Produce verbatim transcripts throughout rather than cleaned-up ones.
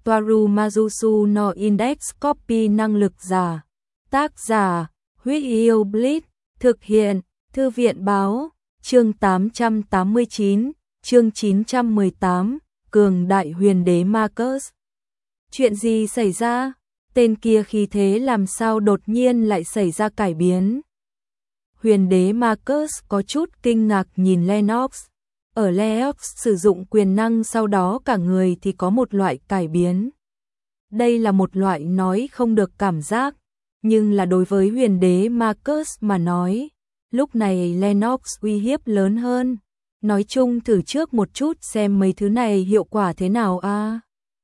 Toaru Majusu no Index Copy năng lực giả. Tác giả, Huyết Yêu Blitz, thực hiện, Thư viện báo, chương tám trăm tám mươi chín, chương chín trăm mười tám, cường đại huyền đế Marcus. Chuyện gì xảy ra? Tên kia khí thế làm sao đột nhiên lại xảy ra cải biến? Huyền đế Marcus có chút kinh ngạc nhìn Lennox. Ở Lennox sử dụng quyền năng sau đó cả người thì có một loại cải biến. Đây là một loại nói không được cảm giác, nhưng là đối với huyền đế Marcus mà nói, lúc này Lennox uy hiếp lớn hơn. Nói chung thử trước một chút xem mấy thứ này hiệu quả thế nào a. À?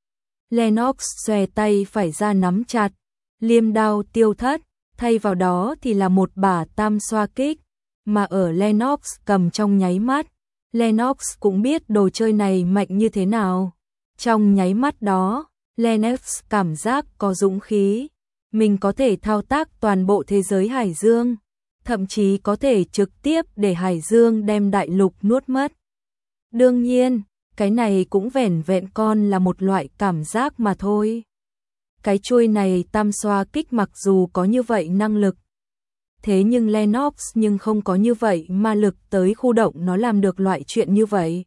Lennox xòe tay phải ra nắm chặt, liêm đao tiêu thất, thay vào đó thì là một bả tam xoa kích, mà ở Lennox cầm trong nháy mắt, Lennox cũng biết đồ chơi này mạnh như thế nào. Trong nháy mắt đó, Lennox cảm giác có dũng khí, mình có thể thao tác toàn bộ thế giới Hải Dương, thậm chí có thể trực tiếp để Hải Dương đem đại lục nuốt mất. Đương nhiên, cái này cũng vẻn vẹn con là một loại cảm giác mà thôi. Cái chuôi này tam xoa kích mặc dù có như vậy năng lực, thế nhưng Lennox nhưng không có như vậy ma lực tới khu động nó làm được loại chuyện như vậy.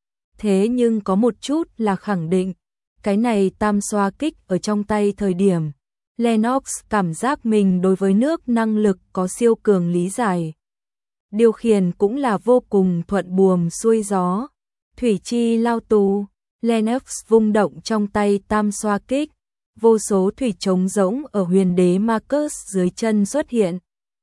Thế nhưng có một chút là khẳng định, cái này tam xoa kích ở trong tay thời điểm, Lennox cảm giác mình đối với nước năng lực có siêu cường lý giải. Điều khiển cũng là vô cùng thuận buồm xuôi gió. Thủy chi lao tù, Lennox vung động trong tay tam xoa kích, vô số thủy trống rỗng ở huyền đế Marcus dưới chân xuất hiện.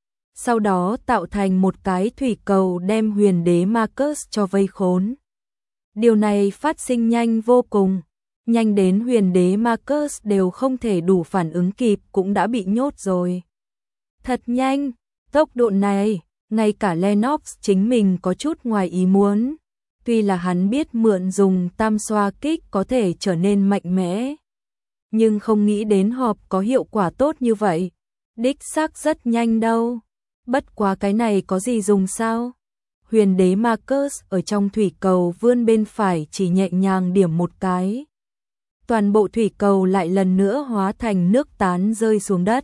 Sau đó tạo thành một cái thủy cầu đem huyền đế Marcus cho vây khốn. Điều này phát sinh nhanh vô cùng, nhanh đến huyền đế Marcus đều không thể đủ phản ứng kịp cũng đã bị nhốt rồi. Thật nhanh, tốc độ này, ngay cả Lennox chính mình có chút ngoài ý muốn. Tuy là hắn biết mượn dùng tam xoa kích có thể trở nên mạnh mẽ, nhưng không nghĩ đến họp có hiệu quả tốt như vậy. Đích xác rất nhanh đâu. Bất quá cái này có gì dùng sao? Huyền đế Marcus ở trong thủy cầu vươn bên phải chỉ nhẹ nhàng điểm một cái. Toàn bộ thủy cầu lại lần nữa hóa thành nước tán rơi xuống đất.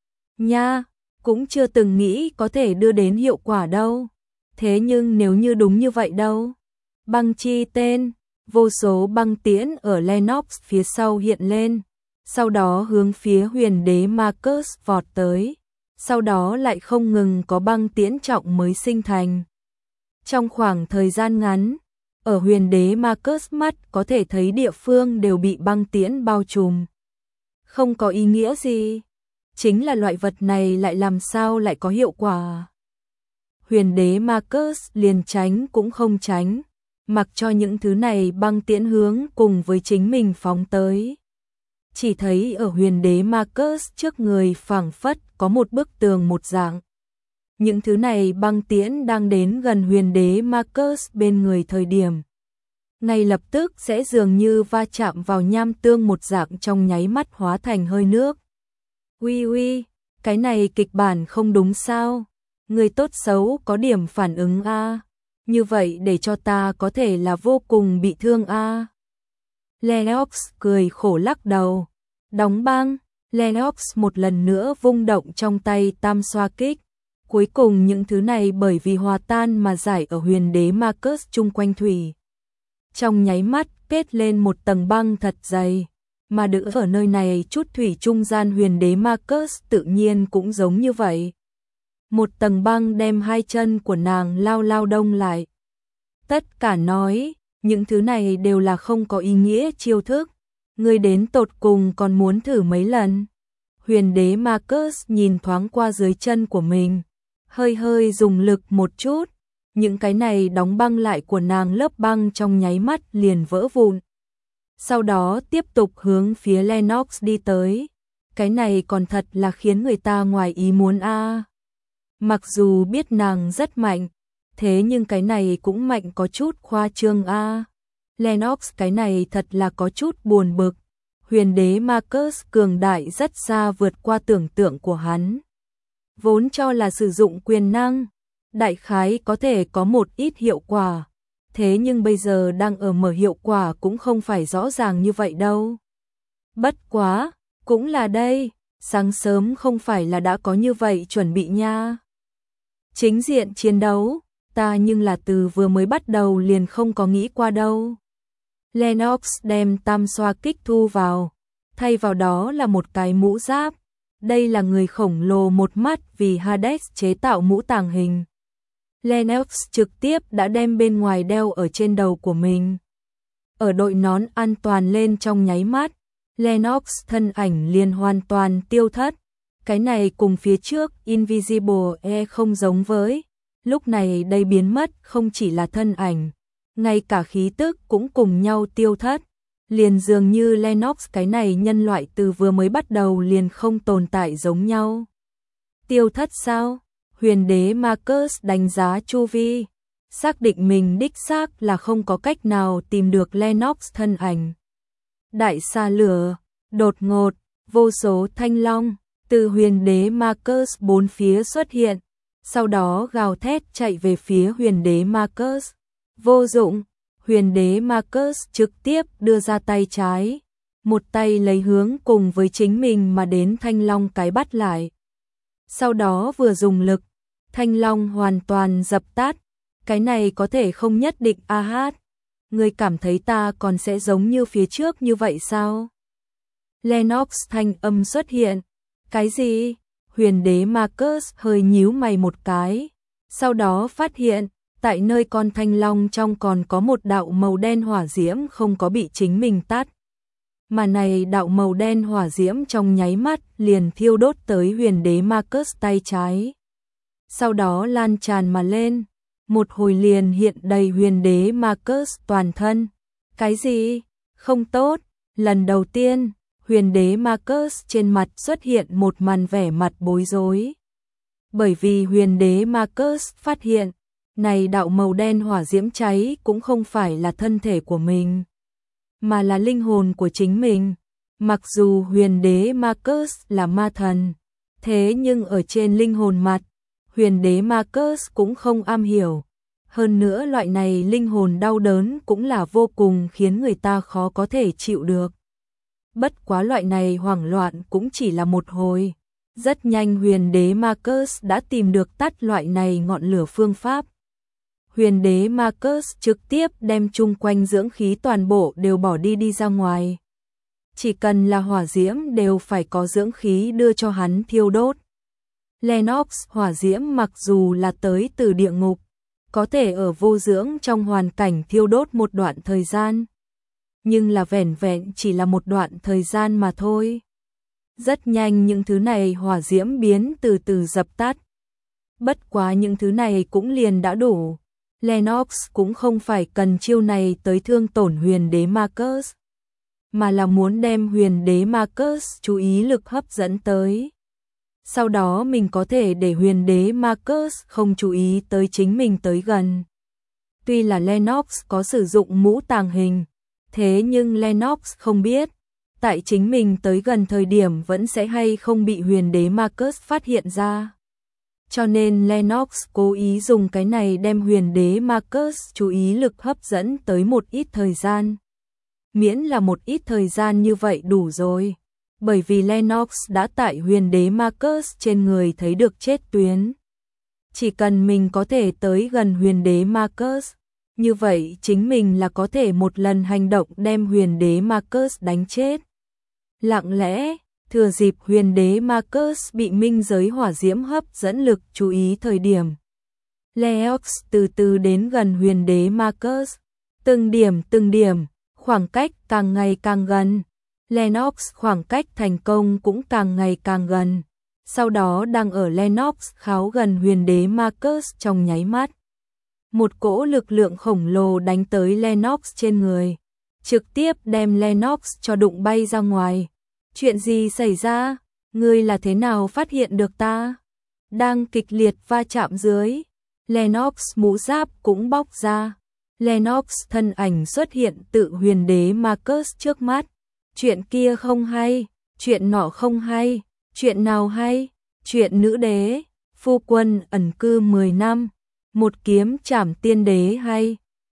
Nha, cũng chưa từng nghĩ có thể đưa đến hiệu quả đâu. Thế nhưng nếu như đúng như vậy đâu? Băng chi tên, vô số băng tiễn ở Lennox phía sau hiện lên, sau đó hướng phía huyền đế Marcus vọt tới, sau đó lại không ngừng có băng tiễn trọng mới sinh thành. Trong khoảng thời gian ngắn, ở huyền đế Marcus mắt có thể thấy địa phương đều bị băng tiễn bao trùm. Không có ý nghĩa gì, chính là loại vật này lại làm sao lại có hiệu quả. Huyền đế Marcus liền tránh cũng không tránh, mặc cho những thứ này băng tiễn hướng cùng với chính mình phóng tới. Chỉ thấy ở huyền đế Marcus trước người phảng phất có một bức tường một dạng. Những thứ này băng tiễn đang đến gần huyền đế Marcus bên người thời điểm, ngay lập tức sẽ dường như va chạm vào nham tương một dạng trong nháy mắt hóa thành hơi nước. Uy uy, cái này kịch bản không đúng sao? Người tốt xấu có điểm phản ứng a. Như vậy để cho ta có thể là vô cùng bị thương a. À. Lennox cười khổ lắc đầu. Đóng băng, Lennox một lần nữa vung động trong tay tam xoa kích. Cuối cùng những thứ này bởi vì hòa tan mà giải ở huyền đế Marcus chung quanh thủy. Trong nháy mắt kết lên một tầng băng thật dày. Mà đỡ ở nơi này chút thủy trung gian huyền đế Marcus tự nhiên cũng giống như vậy. Một tầng băng đem hai chân của nàng lao lao đông lại. Tất cả nói, những thứ này đều là không có ý nghĩa chiêu thức. Người đến tột cùng còn muốn thử mấy lần. Huyền đế Marcus nhìn thoáng qua dưới chân của mình, hơi hơi dùng lực một chút. Những cái này đóng băng lại của nàng lớp băng trong nháy mắt liền vỡ vụn. Sau đó tiếp tục hướng phía Lennox đi tới. Cái này còn thật là khiến người ta ngoài ý muốn a. À. Mặc dù biết nàng rất mạnh, thế nhưng cái này cũng mạnh có chút khoa trương a. À. Lennox cái này thật là có chút buồn bực. Huyền đế Marcus cường đại rất xa vượt qua tưởng tượng của hắn. Vốn cho là sử dụng quyền năng, đại khái có thể có một ít hiệu quả. Thế nhưng bây giờ đang ở mở hiệu quả cũng không phải rõ ràng như vậy đâu. Bất quá, cũng là đây, sáng sớm không phải là đã có như vậy chuẩn bị nha. Chính diện chiến đấu, ta nhưng là từ vừa mới bắt đầu liền không có nghĩ qua đâu. Lennox đem tam xoa kích thu vào, thay vào đó là một cái mũ giáp. Đây là người khổng lồ một mắt vì Hades chế tạo mũ tàng hình. Lennox trực tiếp đã đem bên ngoài đeo ở trên đầu của mình. Ở đội nón an toàn lên trong nháy mắt, Lennox thân ảnh liền hoàn toàn tiêu thất. Cái này cùng phía trước Invisible E không giống với. Lúc này đây biến mất không chỉ là thân ảnh, ngay cả khí tức cũng cùng nhau tiêu thất. Liền dường như Lennox cái này nhân loại từ vừa mới bắt đầu liền không tồn tại giống nhau. Tiêu thất sao? Huyền đế Marcus đánh giá chu vi, xác định mình đích xác là không có cách nào tìm được Lennox thân ảnh. Đại xa lửa, đột ngột, vô số thanh long từ huyền đế Marcus bốn phía xuất hiện, sau đó gào thét chạy về phía huyền đế Marcus. Vô dụng, huyền đế Marcus trực tiếp đưa ra tay trái, một tay lấy hướng cùng với chính mình mà đến thanh long cái bắt lại. Sau đó vừa dùng lực, thanh long hoàn toàn dập tắt. Cái này có thể không nhất định a hát. Ngươi cảm thấy ta còn sẽ giống như phía trước như vậy sao? Lennox thanh âm xuất hiện. Cái gì? Huyền đế Marcus hơi nhíu mày một cái. Sau đó phát hiện, tại nơi con thanh long trong còn có một đạo màu đen hỏa diễm không có bị chính mình tắt. Mà này đạo màu đen hỏa diễm trong nháy mắt liền thiêu đốt tới huyền đế Marcus tay trái. Sau đó lan tràn mà lên, một hồi liền hiện đầy huyền đế Marcus toàn thân. Cái gì? Không tốt, lần đầu tiên, huyền đế Marcus trên mặt xuất hiện một màn vẻ mặt bối rối. Bởi vì huyền đế Marcus phát hiện, này đạo màu đen hỏa diễm cháy cũng không phải là thân thể của mình, mà là linh hồn của chính mình. Mặc dù huyền đế Marcus là ma thần, thế nhưng ở trên linh hồn mặt, huyền đế Marcus cũng không am hiểu. Hơn nữa loại này linh hồn đau đớn cũng là vô cùng khiến người ta khó có thể chịu được. Bất quá loại này hoảng loạn cũng chỉ là một hồi. Rất nhanh huyền đế Marcus đã tìm được tắt loại này ngọn lửa phương pháp. Huyền đế Marcus trực tiếp đem chung quanh dưỡng khí toàn bộ đều bỏ đi đi ra ngoài. Chỉ cần là hỏa diễm đều phải có dưỡng khí đưa cho hắn thiêu đốt. Lennox hỏa diễm mặc dù là tới từ địa ngục, có thể ở vô dưỡng trong hoàn cảnh thiêu đốt một đoạn thời gian. Nhưng là vẻn vẹn chỉ là một đoạn thời gian mà thôi. Rất nhanh những thứ này hỏa diễm biến từ từ dập tắt. Bất quá những thứ này cũng liền đã đủ. Lennox cũng không phải cần chiêu này tới thương tổn huyền đế Marcus, mà là muốn đem huyền đế Marcus chú ý lực hấp dẫn tới. Sau đó mình có thể để huyền đế Marcus không chú ý tới chính mình tới gần. Tuy là Lennox có sử dụng mũ tàng hình, thế nhưng Lennox không biết, tại chính mình tới gần thời điểm vẫn sẽ hay không bị huyền đế Marcus phát hiện ra. Cho nên Lennox cố ý dùng cái này đem huyền đế Marcus chú ý lực hấp dẫn tới một ít thời gian. Miễn là một ít thời gian như vậy đủ rồi. Bởi vì Lennox đã tại huyền đế Marcus trên người thấy được chết tuyến. Chỉ cần mình có thể tới gần huyền đế Marcus, như vậy chính mình là có thể một lần hành động đem huyền đế Marcus đánh chết. Lặng lẽ, thừa dịp huyền đế Marcus bị minh giới hỏa diễm hấp dẫn lực chú ý thời điểm, Lennox từ từ đến gần huyền đế Marcus. Từng điểm từng điểm, khoảng cách càng ngày càng gần. Lennox khoảng cách thành công cũng càng ngày càng gần. Sau đó đang ở Lennox khá gần huyền đế Marcus trong nháy mắt, một cỗ lực lượng khổng lồ đánh tới Lennox trên người, trực tiếp đem Lennox cho đụng bay ra ngoài. Chuyện gì xảy ra? Ngươi là thế nào phát hiện được ta? Đang kịch liệt va chạm dưới, Lennox mũ giáp cũng bóc ra. Lennox thân ảnh xuất hiện tự huyền đế Marcus trước mắt. Chuyện kia không hay, chuyện nọ không hay, chuyện nào hay? Chuyện nữ đế, phu quân ẩn cư mười năm, một kiếm trảm tiên đế hay.